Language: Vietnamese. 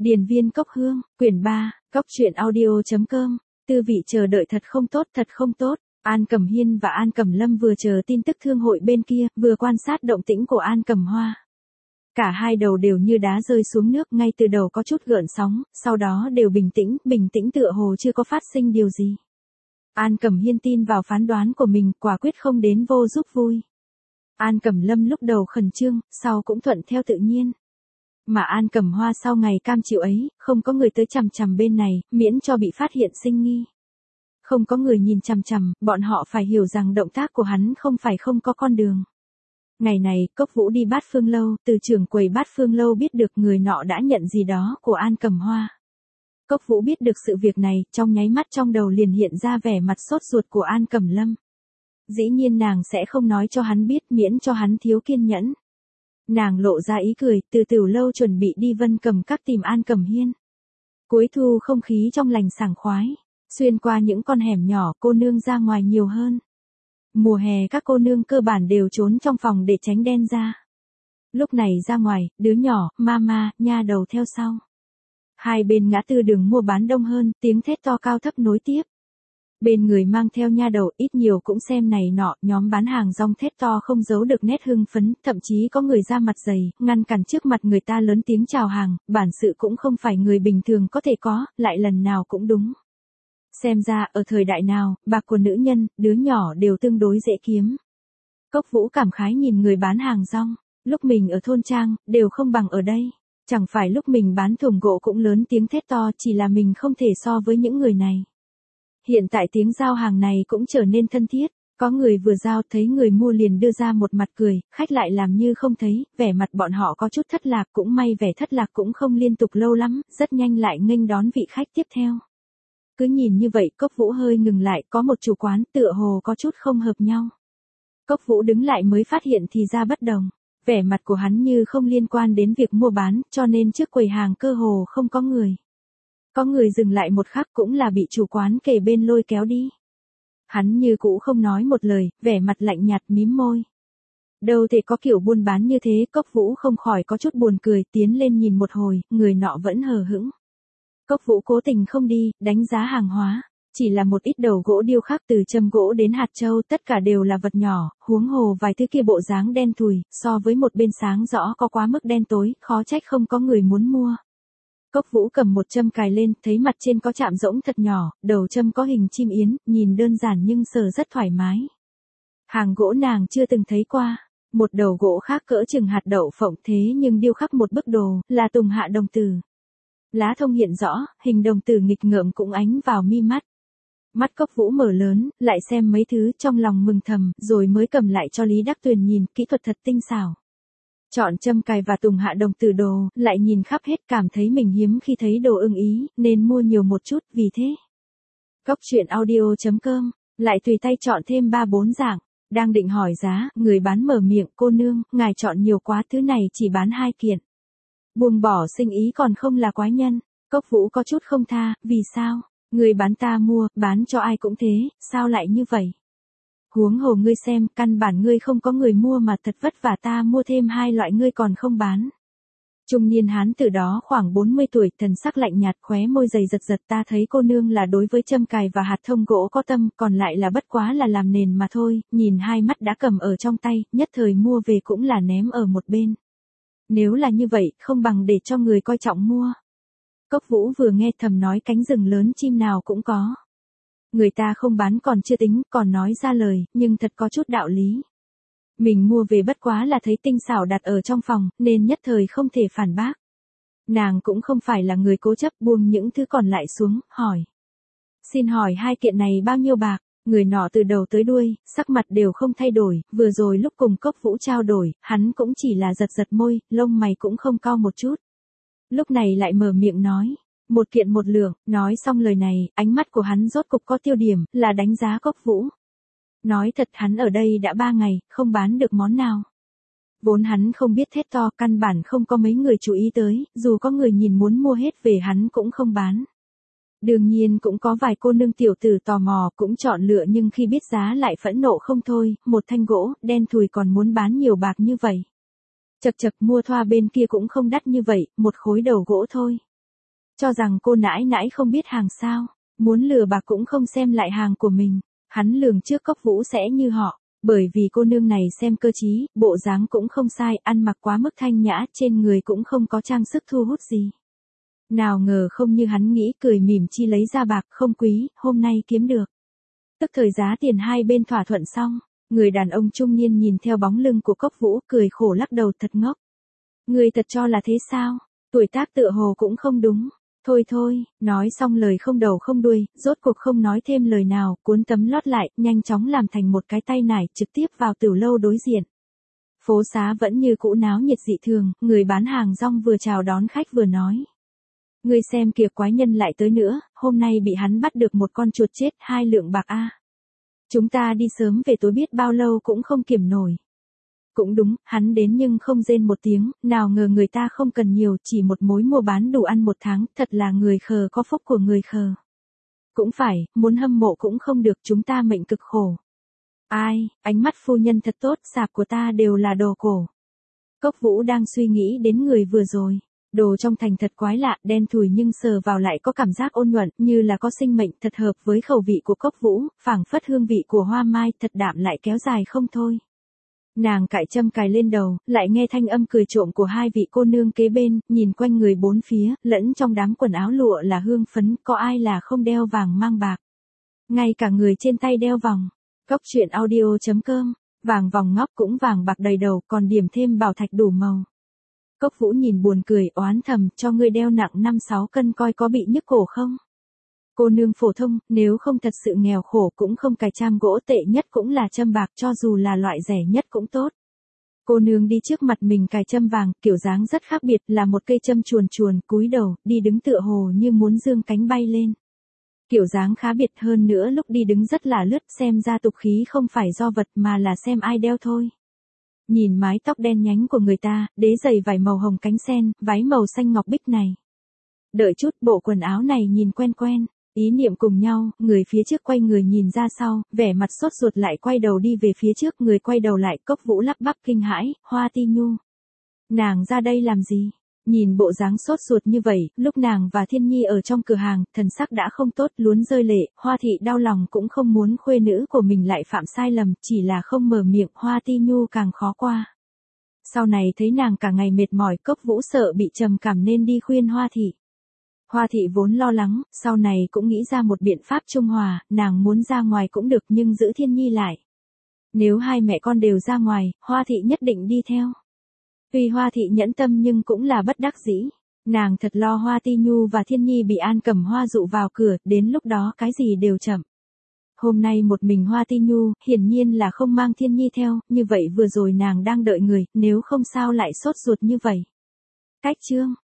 Điền viên cốc hương, quyển 3, cốc truyện audio.com, tư vị chờ đợi thật không tốt. An Cẩm Hiên và An Cẩm Lâm vừa chờ tin tức thương hội bên kia, vừa quan sát động tĩnh của An Cẩm Hoa. Cả hai đầu đều như đá rơi xuống nước, ngay từ đầu có chút gợn sóng, sau đó đều bình tĩnh tựa hồ chưa có phát sinh điều gì. An Cẩm Hiên tin vào phán đoán của mình, quả quyết không đến vô giúp vui. An Cẩm Lâm lúc đầu khẩn trương, sau cũng thuận theo tự nhiên. Mà An Cẩm Hoa sau ngày cam chịu ấy, không có người tới chằm chằm bên này, miễn cho bị phát hiện sinh nghi. Không có người nhìn chằm chằm, bọn họ phải hiểu rằng động tác của hắn không phải không có con đường. Ngày này, Cốc Vũ đi Bát Phương Lâu, từ trưởng quầy Bát Phương Lâu biết được người nọ đã nhận gì đó của An Cẩm Hoa. Cốc Vũ biết được sự việc này, trong nháy mắt trong đầu liền hiện ra vẻ mặt sốt ruột của An Cẩm Lâm. Dĩ nhiên nàng sẽ không nói cho hắn biết, miễn cho hắn thiếu kiên nhẫn. Nàng lộ ra ý cười, từ Tiểu Lâu chuẩn bị đi Vân Cầm Các tìm An Cẩm Hiên. Cuối thu không khí trong lành sảng khoái, xuyên qua những con hẻm nhỏ, cô nương ra ngoài nhiều hơn. Mùa hè các cô nương cơ bản đều trốn trong phòng để tránh đen ra. Lúc này ra ngoài, đứa nhỏ, mama, nha đầu theo sau. Hai bên ngã tư đường mua bán đông hơn, tiếng thét to cao thấp nối tiếp. Bên người mang theo nha đầu ít nhiều cũng xem này nọ, nhóm bán hàng rong thét to không giấu được nét hưng phấn, thậm chí có người ra mặt dày, ngăn cản trước mặt người ta lớn tiếng chào hàng, bản sự cũng không phải người bình thường có thể có, lại lần nào cũng đúng. Xem ra ở thời đại nào, bạc của nữ nhân, đứa nhỏ đều tương đối dễ kiếm. Cốc Vũ cảm khái nhìn người bán hàng rong, lúc mình ở thôn trang, đều không bằng ở đây. Chẳng phải lúc mình bán thùng gỗ cũng lớn tiếng thét to, chỉ là mình không thể so với những người này. Hiện tại tiếng giao hàng này cũng trở nên thân thiết, có người vừa giao thấy người mua liền đưa ra một mặt cười, khách lại làm như không thấy, vẻ mặt bọn họ có chút thất lạc, cũng may vẻ thất lạc cũng không liên tục lâu lắm, rất nhanh lại nghênh đón vị khách tiếp theo. Cứ nhìn như vậy, Cốc Vũ hơi ngừng lại, có một chủ quán tựa hồ có chút không hợp nhau. Cốc Vũ đứng lại mới phát hiện thì ra bất đồng, vẻ mặt của hắn như không liên quan đến việc mua bán, cho nên trước quầy hàng cơ hồ không có người. Có người dừng lại một khắc cũng là bị chủ quán kề bên lôi kéo đi. Hắn như cũ không nói một lời, vẻ mặt lạnh nhạt mím môi. Đâu thể có kiểu buôn bán như thế, Cốc Vũ không khỏi có chút buồn cười, tiến lên nhìn một hồi, người nọ vẫn hờ hững. Cốc Vũ cố tình không đi, đánh giá hàng hóa. Chỉ là một ít đầu gỗ điêu khắc từ châm gỗ đến hạt châu, tất cả đều là vật nhỏ, huống hồ vài thứ kia bộ dáng đen thùi, so với một bên sáng rõ có quá mức đen tối, khó trách không có người muốn mua. Cốc Vũ cầm một châm cài lên, thấy mặt trên có chạm rỗng thật nhỏ, đầu châm có hình chim yến, nhìn đơn giản nhưng sờ rất thoải mái. Hàng gỗ nàng chưa từng thấy qua, một đầu gỗ khác cỡ chừng hạt đậu phộng thế nhưng điêu khắc một bức đồ, là Tùng Hạ đồng tử. Lá thông hiện rõ, hình đồng tử nghịch ngợm cũng ánh vào mi mắt. Mắt Cốc Vũ mở lớn, lại xem mấy thứ trong lòng mừng thầm, rồi mới cầm lại cho Lý Đắc Tuyền nhìn, kỹ thuật thật tinh xảo. Chọn châm cài và Tùng Hạ đồng tử đồ, lại nhìn khắp hết cảm thấy mình hiếm khi thấy đồ ưng ý, nên mua nhiều một chút, vì thế. Cốc truyện audio.com, lại tùy tay chọn thêm 3-4 dạng, đang định hỏi giá, người bán mở miệng, cô nương, ngài chọn nhiều quá, thứ này chỉ bán 2 kiện. Buông bỏ sinh ý còn không là quái nhân, Cốc Vũ có chút không tha, vì sao? Người bán ta mua, bán cho ai cũng thế, sao lại như vậy? Huống hồ ngươi xem, căn bản ngươi không có người mua mà thật vất vả ta mua thêm 2 loại ngươi còn không bán. Trung niên hán từ đó khoảng 40 tuổi, thần sắc lạnh nhạt, khóe môi dày giật, ta thấy cô nương là đối với châm cài và hạt thông gỗ có tâm, còn lại là bất quá là làm nền mà thôi, nhìn hai mắt đã cầm ở trong tay, nhất thời mua về cũng là ném ở một bên. Nếu là như vậy, không bằng để cho người coi trọng mua. Cốc Vũ vừa nghe thầm nói cánh rừng lớn chim nào cũng có. Người ta không bán còn chưa tính, còn nói ra lời, nhưng thật có chút đạo lý. Mình mua về bất quá là thấy tinh xảo đặt ở trong phòng, nên nhất thời không thể phản bác. Nàng cũng không phải là người cố chấp, buông những thứ còn lại xuống, hỏi. Xin hỏi 2 kiện này bao nhiêu bạc? Người nọ từ đầu tới đuôi, sắc mặt đều không thay đổi, vừa rồi lúc cùng Cốc Vũ trao đổi, hắn cũng chỉ là giật môi, lông mày cũng không cau một chút. Lúc này lại mở miệng nói, 1 kiện 1 lượng, nói xong lời này, ánh mắt của hắn rốt cục có tiêu điểm, là đánh giá Cốc Vũ. Nói thật hắn ở đây đã 3 ngày, không bán được món nào. Vốn hắn không biết thét to, căn bản không có mấy người chú ý tới, dù có người nhìn muốn mua hết về hắn cũng không bán. Đương nhiên cũng có vài cô nương tiểu tử tò mò cũng chọn lựa, nhưng khi biết giá lại phẫn nộ không thôi, một thanh gỗ, đen thùi còn muốn bán nhiều bạc như vậy. Chậc mua thoa bên kia cũng không đắt như vậy, một khối đầu gỗ thôi. Cho rằng cô nãi nãi không biết hàng sao, muốn lừa bạc cũng không xem lại hàng của mình. Hắn lường trước Cốc Vũ sẽ như họ, bởi vì cô nương này xem cơ trí, bộ dáng cũng không sai, ăn mặc quá mức thanh nhã, trên người cũng không có trang sức thu hút gì. Nào ngờ không như hắn nghĩ, cười mỉm chi lấy ra bạc, không quý, hôm nay kiếm được. Tức thời giá tiền hai bên thỏa thuận xong, người đàn ông trung niên nhìn theo bóng lưng của Cốc Vũ, cười khổ lắc đầu, thật ngốc. Người thật cho là thế sao? Tuổi tác tựa hồ cũng không đúng. Thôi thôi, nói xong lời không đầu không đuôi, rốt cuộc không nói thêm lời nào, cuốn tấm lót lại, nhanh chóng làm thành một cái tay nải, trực tiếp vào tiểu lâu đối diện. Phố xá vẫn như cũ náo nhiệt dị thường, người bán hàng rong vừa chào đón khách vừa nói. Người xem kìa, quái nhân lại tới nữa, hôm nay bị hắn bắt được một con chuột chết, 2 lượng bạc a. Chúng ta đi sớm về tối biết bao lâu cũng không kiểm nổi. Cũng đúng, hắn đến nhưng không rên một tiếng, nào ngờ người ta không cần nhiều, chỉ một mối mua bán đủ ăn một tháng, thật là người khờ có phúc của người khờ. Cũng phải, muốn hâm mộ cũng không được, chúng ta mệnh cực khổ. Ai, ánh mắt phu nhân thật tốt, sạp của ta đều là đồ cổ. Cốc Vũ đang suy nghĩ đến người vừa rồi. Đồ trong thành thật quái lạ, đen thùi nhưng sờ vào lại có cảm giác ôn nhuận, như là có sinh mệnh, thật hợp với khẩu vị của Cốc Vũ, phảng phất hương vị của hoa mai, thật đạm lại kéo dài không thôi. Nàng cài châm cài lên đầu, lại nghe thanh âm cười trộm của hai vị cô nương kế bên, nhìn quanh người bốn phía, lẫn trong đám quần áo lụa là hương phấn, có ai là không đeo vàng mang bạc. Ngay cả người trên tay đeo vòng. Cốc truyện audio.com, vàng vòng ngóc cũng vàng bạc đầy đầu, còn điểm thêm bảo thạch đủ màu. Cốc Vũ nhìn buồn cười, oán thầm, cho ngươi đeo nặng 5-6 cân coi có bị nhức cổ không? Cô nương phổ thông, nếu không thật sự nghèo khổ cũng không cài cham gỗ, tệ nhất cũng là châm bạc, cho dù là loại rẻ nhất cũng tốt. Cô nương đi trước mặt mình cài châm vàng, kiểu dáng rất khác biệt, là một cây châm chuồn chuồn, cúi đầu, đi đứng tựa hồ như muốn dương cánh bay lên. Kiểu dáng khá biệt, hơn nữa lúc đi đứng rất là lướt, xem ra tục khí không phải do vật mà là xem ai đeo thôi. Nhìn mái tóc đen nhánh của người ta, đế giày vải màu hồng cánh sen, váy màu xanh ngọc bích này. Đợi chút, bộ quần áo này nhìn quen quen. Ý niệm cùng nhau, người phía trước quay người nhìn ra sau, vẻ mặt sốt ruột lại quay đầu đi về phía trước, người quay đầu lại, Cốc Vũ lắp bắp kinh hãi, Hoa Ti Nhu. Nàng ra đây làm gì? Nhìn bộ dáng sốt ruột như vậy, lúc nàng và Thiên Nhi ở trong cửa hàng, thần sắc đã không tốt, luốn rơi lệ, Hoa Thị đau lòng cũng không muốn khuê nữ của mình lại phạm sai lầm, chỉ là không mở miệng, Hoa Ti Nhu càng khó qua. Sau này thấy nàng cả ngày mệt mỏi, Cốc Vũ sợ bị trầm cảm nên đi khuyên Hoa Thị. Hoa Thị vốn lo lắng, sau này cũng nghĩ ra một biện pháp trung hòa, nàng muốn ra ngoài cũng được nhưng giữ Thiên Nhi lại. Nếu hai mẹ con đều ra ngoài, Hoa Thị nhất định đi theo. Tuy Hoa Thị nhẫn tâm nhưng cũng là bất đắc dĩ. Nàng thật lo Hoa Ti Nhu và Thiên Nhi bị An Cẩm Hoa dụ vào cửa, đến lúc đó cái gì đều chậm. Hôm nay một mình Hoa Ti Nhu, hiển nhiên là không mang Thiên Nhi theo, như vậy vừa rồi nàng đang đợi người, nếu không sao lại sốt ruột như vậy. Cách chương